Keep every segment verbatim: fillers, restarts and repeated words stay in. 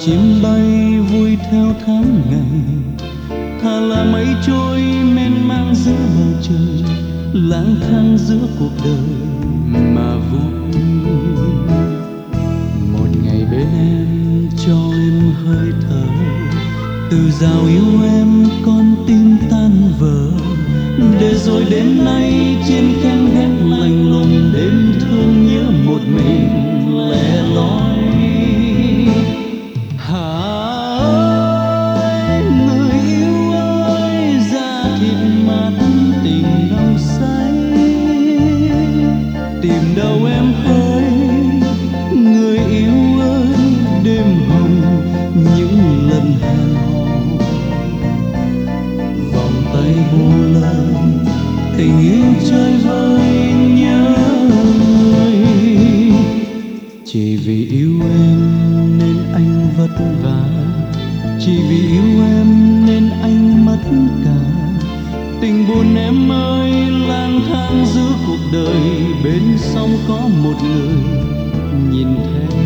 chim bay vui theo tháng ngày, thà là mây trôi mênh mang giữa bầu trời, lang thang giữa cuộc đời mà vui. Một ngày bên em cho em hơi thở, từ rào yêu em con tim tan vỡ, để rồi đêm nay trên cánh gác lạnh lùng đêm thương nhớ một mình lẻ loi. Hà ơi người yêu ơi, da thịt mát tình nồng say, tìm đâu em ơi người yêu ơi, đêm hồng những lần hẹn hò, vòng tay buông lời tình yêu chơi vơi nhớ người. Chỉ vì yêu em nên anh vất vả, chỉ vì yêu em nên anh mất cả. Tình buồn em ơi lang thang giữa cuộc đời, bên sông có một người nhìn theo.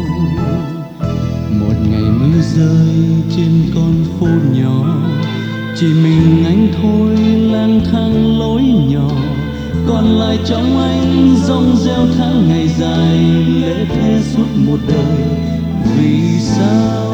Một ngày mưa rơi trên con phố nhỏ, chỉ mình anh thôi lang thang lối nhỏ, còn lại trong anh rong rêu tháng ngày dài, lễ thế suốt một đời. Vì sao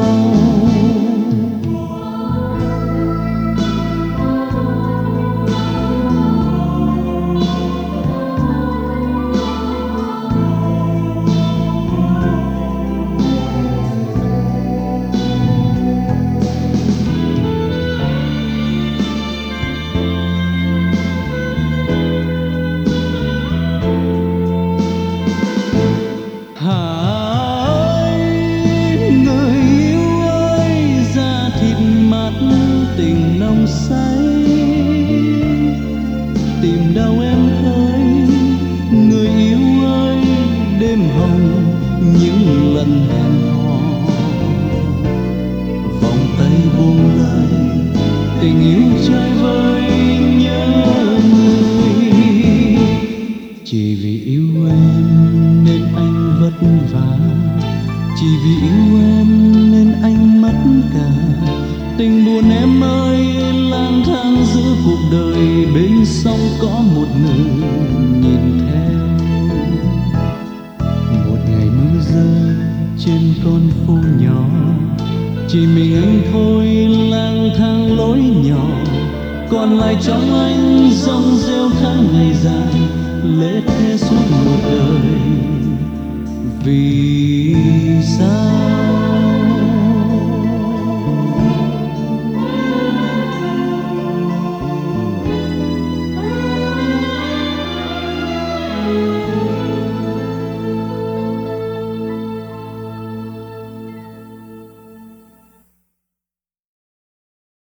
tình nồng say, tìm đâu em ơi người yêu ơi, đêm hồng những lần hẹn hò, vòng tay buông lời tình yêu chơi vơi nhớ người. Chỉ vì yêu em nên anh vất vả, chỉ vì yêu em nên anh mất cả. Tình buồn em ơi lang thang giữa cuộc đời, bên sông có một người nhìn theo. Một ngày mưa rơi trên con phố nhỏ, chỉ mình anh thôi lang thang lối nhỏ, còn lại trong anh rong rêu tháng ngày dài, lễ thế suốt một đời. Vì sao